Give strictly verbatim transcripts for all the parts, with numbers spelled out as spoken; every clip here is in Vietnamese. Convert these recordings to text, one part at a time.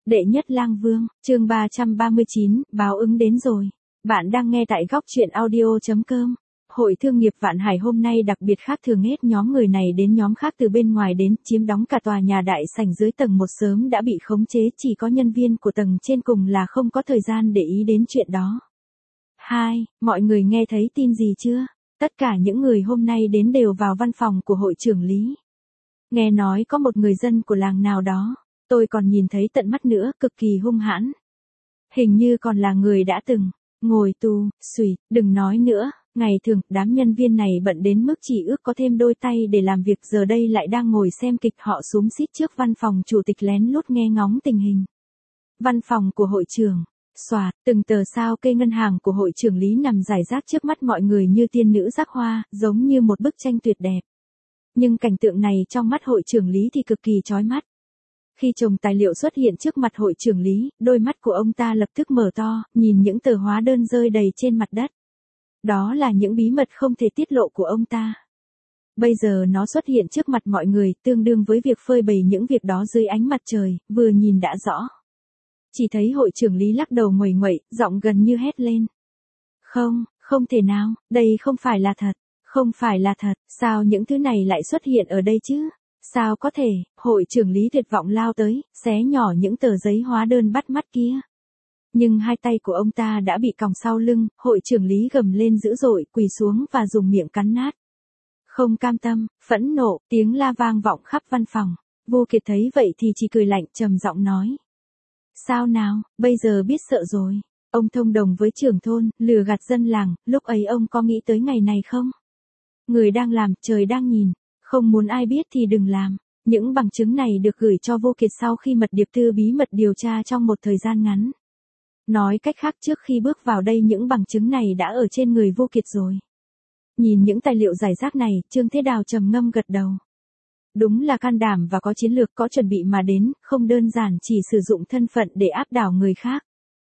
Đệ nhất lang vương, chương ba trăm ba mươi chín, báo ứng đến rồi. Bạn đang nghe tại góc truyện audio chấm com. Hội Thương nghiệp Vạn Hải hôm nay đặc biệt khác thường hết, nhóm người này đến nhóm khác từ bên ngoài đến, chiếm đóng cả tòa nhà đại sảnh dưới tầng một sớm đã bị khống chế, chỉ có nhân viên của tầng trên cùng là không có thời gian để ý đến chuyện đó. Hai, mọi người nghe thấy tin gì chưa? Tất cả những người hôm nay đến đều vào văn phòng của hội trưởng Lý. Nghe nói có một người dân của làng nào đó. Tôi còn nhìn thấy tận mắt nữa, cực kỳ hung hãn. Hình như còn là người đã từng ngồi tù, xùy, đừng nói nữa, ngày thường, đám nhân viên này bận đến mức chỉ ước có thêm đôi tay để làm việc, giờ đây lại đang ngồi xem kịch, họ xúm xít trước văn phòng chủ tịch lén lút nghe ngóng tình hình. Văn phòng của hội trưởng, xoạt, từng tờ sao kê ngân hàng của hội trưởng Lý nằm rải rác trước mắt mọi người như tiên nữ rắc hoa, giống như một bức tranh tuyệt đẹp. Nhưng cảnh tượng này trong mắt hội trưởng Lý thì cực kỳ chói mắt. Khi chồng tài liệu xuất hiện trước mặt hội trưởng Lý, đôi mắt của ông ta lập tức mở to, nhìn những tờ hóa đơn rơi đầy trên mặt đất. Đó là những bí mật không thể tiết lộ của ông ta. Bây giờ nó xuất hiện trước mặt mọi người, tương đương với việc phơi bày những việc đó dưới ánh mặt trời, vừa nhìn đã rõ. Chỉ thấy hội trưởng Lý lắc đầu nguầy nguậy, giọng gần như hét lên. Không, không thể nào, đây không phải là thật, không phải là thật, sao những thứ này lại xuất hiện ở đây chứ? Sao có thể, hội trưởng Lý tuyệt vọng lao tới, xé nhỏ những tờ giấy hóa đơn bắt mắt kia. Nhưng hai tay của ông ta đã bị còng sau lưng, hội trưởng Lý gầm lên dữ dội, quỳ xuống và dùng miệng cắn nát. Không cam tâm, phẫn nộ, tiếng la vang vọng khắp văn phòng. Vô Kiệt thấy vậy thì chỉ cười lạnh, trầm giọng nói. Sao nào, bây giờ biết sợ rồi. Ông thông đồng với trưởng thôn, lừa gạt dân làng, lúc ấy ông có nghĩ tới ngày này không? Người đang làm, trời đang nhìn. Không muốn ai biết thì đừng làm. Những bằng chứng này được gửi cho Vô Kiệt sau khi mật điệp thư bí mật điều tra trong một thời gian ngắn. Nói cách khác, trước khi bước vào đây những bằng chứng này đã ở trên người Vô Kiệt rồi. Nhìn những tài liệu rải rác này, Trương Thế Đào trầm ngâm gật đầu. Đúng là can đảm và có chiến lược, có chuẩn bị mà đến, không đơn giản chỉ sử dụng thân phận để áp đảo người khác.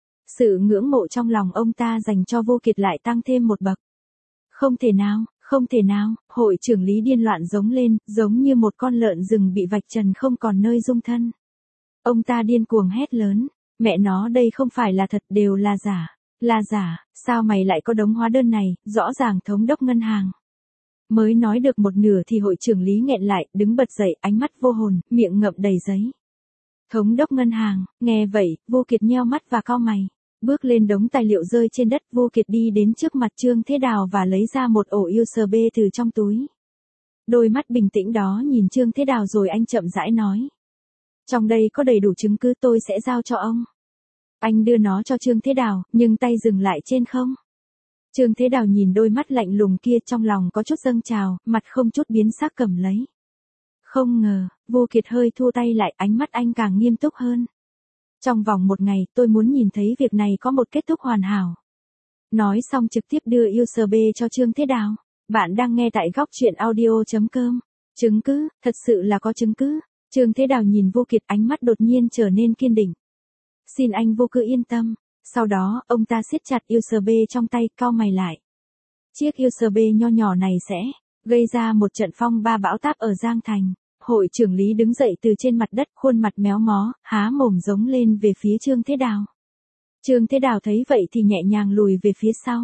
Sự ngưỡng mộ trong lòng ông ta dành cho Vô Kiệt lại tăng thêm một bậc. Không thể nào. Không thể nào, hội trưởng Lý điên loạn giống lên, giống như một con lợn rừng bị vạch trần không còn nơi dung thân. Ông ta điên cuồng hét lớn, mẹ nó đây không phải là thật, đều là giả, là giả, sao mày lại có đống hóa đơn này, rõ ràng thống đốc ngân hàng. Mới nói được một nửa thì hội trưởng Lý nghẹn lại, đứng bật dậy, ánh mắt vô hồn, miệng ngậm đầy giấy. Thống đốc ngân hàng, nghe vậy, Vô Kiệt nheo mắt và cau mày. Bước lên đống tài liệu rơi trên đất, Vô Kiệt đi đến trước mặt Trương Thế Đào và lấy ra một ổ u ét bê từ trong túi. Đôi mắt bình tĩnh đó nhìn Trương Thế Đào rồi anh chậm rãi nói. Trong đây có đầy đủ chứng cứ, tôi sẽ giao cho ông. Anh đưa nó cho Trương Thế Đào, nhưng tay dừng lại trên không. Trương Thế Đào nhìn đôi mắt lạnh lùng kia, trong lòng có chút dâng trào, mặt không chút biến sắc cầm lấy. Không ngờ, Vô Kiệt hơi thua tay lại, ánh mắt anh càng nghiêm túc hơn. Trong vòng một ngày, tôi muốn nhìn thấy việc này có một kết thúc hoàn hảo. Nói xong trực tiếp đưa u ét bê cho Trương Thế Đào. Bạn đang nghe tại góc truyện audio chấm com. Chứng cứ, thật sự là có chứng cứ. Trương Thế Đào nhìn Vô Kiệt, ánh mắt đột nhiên trở nên kiên định. Xin anh Vô cứ yên tâm. Sau đó, ông ta siết chặt u ét bê trong tay, cau mày lại. Chiếc u ét bê nho nhỏ này sẽ gây ra một trận phong ba bão táp ở Giang Thành. Hội trưởng Lý đứng dậy từ trên mặt đất, khuôn mặt méo mó, há mồm giống lên về phía Trương Thế Đào. Trương Thế Đào thấy vậy thì nhẹ nhàng lùi về phía sau.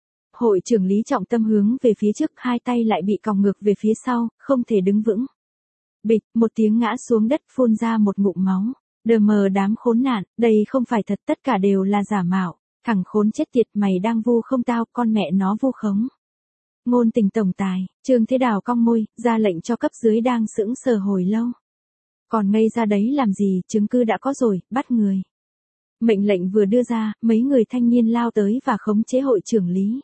Hội trưởng Lý trọng tâm hướng về phía trước, hai tay lại bị còng ngược về phía sau, không thể đứng vững. Bịch, một tiếng ngã xuống đất, phun ra một ngụm máu. Đờ mờ đám khốn nạn, đây không phải thật, tất cả đều là giả mạo. Thằng khốn chết tiệt, mày đang vu không tao, con mẹ nó vu khống. Ngôn tình tổng tài, Trương Thế Đào cong môi, ra lệnh cho cấp dưới đang sững sờ hồi lâu. Còn ngây ra đấy làm gì, chứng cứ đã có rồi, bắt người. Mệnh lệnh vừa đưa ra, mấy người thanh niên lao tới và khống chế hội trưởng Lý.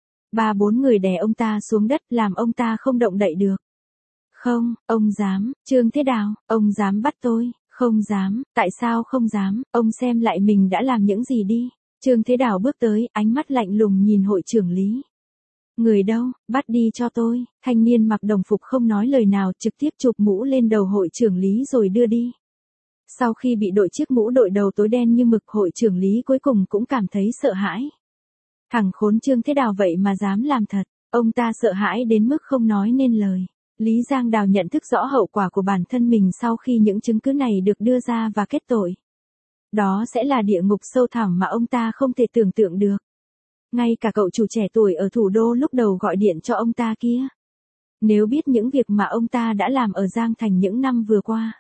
Ba bốn người đè ông ta xuống đất, làm ông ta không động đậy được. Không, ông dám, Trương Thế Đào, ông dám bắt tôi, không dám, tại sao không dám, ông xem lại mình đã làm những gì đi. Trương Thế Đào bước tới, ánh mắt lạnh lùng nhìn hội trưởng Lý. Người đâu, bắt đi cho tôi. Thanh niên mặc đồng phục không nói lời nào, trực tiếp chụp mũ lên đầu hội trưởng Lý rồi đưa đi. Sau khi bị đội chiếc mũ đội đầu tối đen như mực, hội trưởng Lý cuối cùng cũng cảm thấy sợ hãi. Thằng khốn Trương Thế Đào vậy mà dám làm thật, ông ta sợ hãi đến mức không nói nên lời. Lý Giang Đào nhận thức rõ hậu quả của bản thân mình sau khi những chứng cứ này được đưa ra và kết tội. Đó sẽ là địa ngục sâu thẳm mà ông ta không thể tưởng tượng được. Ngay cả cậu chủ trẻ tuổi ở thủ đô lúc đầu gọi điện cho ông ta kia. Nếu biết những việc mà ông ta đã làm ở Giang Thành những năm vừa qua,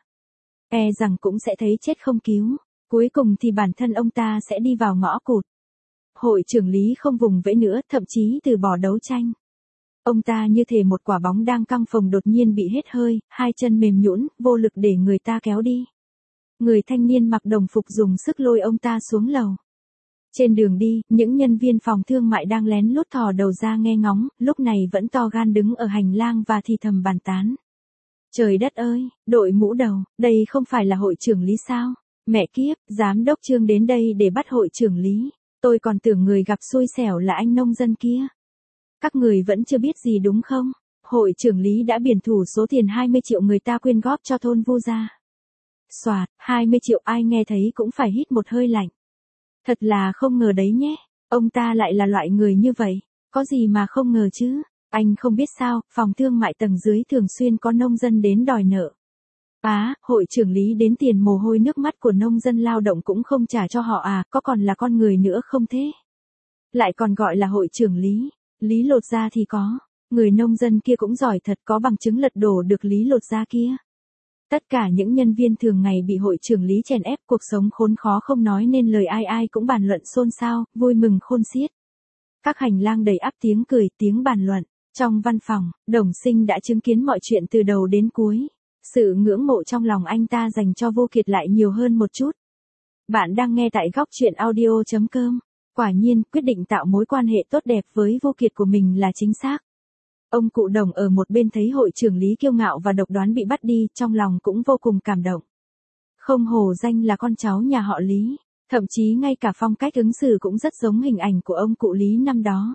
e rằng cũng sẽ thấy chết không cứu. Cuối cùng thì bản thân ông ta sẽ đi vào ngõ cụt. Hội trưởng Lý không vùng vẫy nữa, thậm chí từ bỏ đấu tranh. Ông ta như thể một quả bóng đang căng phồng đột nhiên bị hết hơi, hai chân mềm nhũn, vô lực để người ta kéo đi. Người thanh niên mặc đồng phục dùng sức lôi ông ta xuống lầu. Trên đường đi, những nhân viên phòng thương mại đang lén lút thò đầu ra nghe ngóng, lúc này vẫn to gan đứng ở hành lang và thì thầm bàn tán. Trời đất ơi, đội mũ đầu, đây không phải là hội trưởng Lý sao? Mẹ kiếp, giám đốc Trương đến đây để bắt hội trưởng Lý. Tôi còn tưởng người gặp xui xẻo là anh nông dân kia. Các người vẫn chưa biết gì đúng không? Hội trưởng Lý đã biển thủ số tiền hai mươi triệu người ta quyên góp cho thôn Vu Gia. Soạt, hai mươi triệu ai nghe thấy cũng phải hít một hơi lạnh. Thật là không ngờ đấy nhé, ông ta lại là loại người như vậy, có gì mà không ngờ chứ, anh không biết sao, phòng thương mại tầng dưới thường xuyên có nông dân đến đòi nợ. Á, à, hội trưởng Lý đến tiền mồ hôi nước mắt của nông dân lao động cũng không trả cho họ à, có còn là con người nữa không thế? Lại còn gọi là hội trưởng Lý, Lý lột da thì có, người nông dân kia cũng giỏi thật, có bằng chứng lật đổ được Lý lột da kia. Tất cả những nhân viên thường ngày bị hội trưởng Lý chèn ép, cuộc sống khốn khó không nói nên lời, ai ai cũng bàn luận xôn xao, vui mừng khôn xiết. Các hành lang đầy ắp tiếng cười, tiếng bàn luận. Trong văn phòng, Đồng Sinh đã chứng kiến mọi chuyện từ đầu đến cuối. Sự ngưỡng mộ trong lòng anh ta dành cho Vô Kiệt lại nhiều hơn một chút. Bạn đang nghe tại góc truyện audio chấm com. Quả nhiên, quyết định tạo mối quan hệ tốt đẹp với Vô Kiệt của mình là chính xác. Ông cụ Đồng ở một bên thấy hội trưởng Lý kiêu ngạo và độc đoán bị bắt đi, trong lòng cũng vô cùng cảm động. Không hổ danh là con cháu nhà họ Lý, thậm chí ngay cả phong cách ứng xử cũng rất giống hình ảnh của ông cụ Lý năm đó.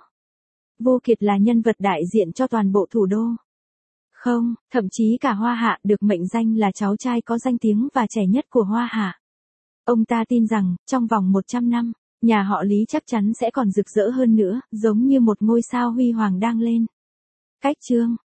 Vô Kiệt là nhân vật đại diện cho toàn bộ thủ đô. Không, thậm chí cả Hoa Hạ được mệnh danh là cháu trai có danh tiếng và trẻ nhất của Hoa Hạ. Ông ta tin rằng, trong vòng một trăm năm, nhà họ Lý chắc chắn sẽ còn rực rỡ hơn nữa, giống như một ngôi sao huy hoàng đang lên. Cách chương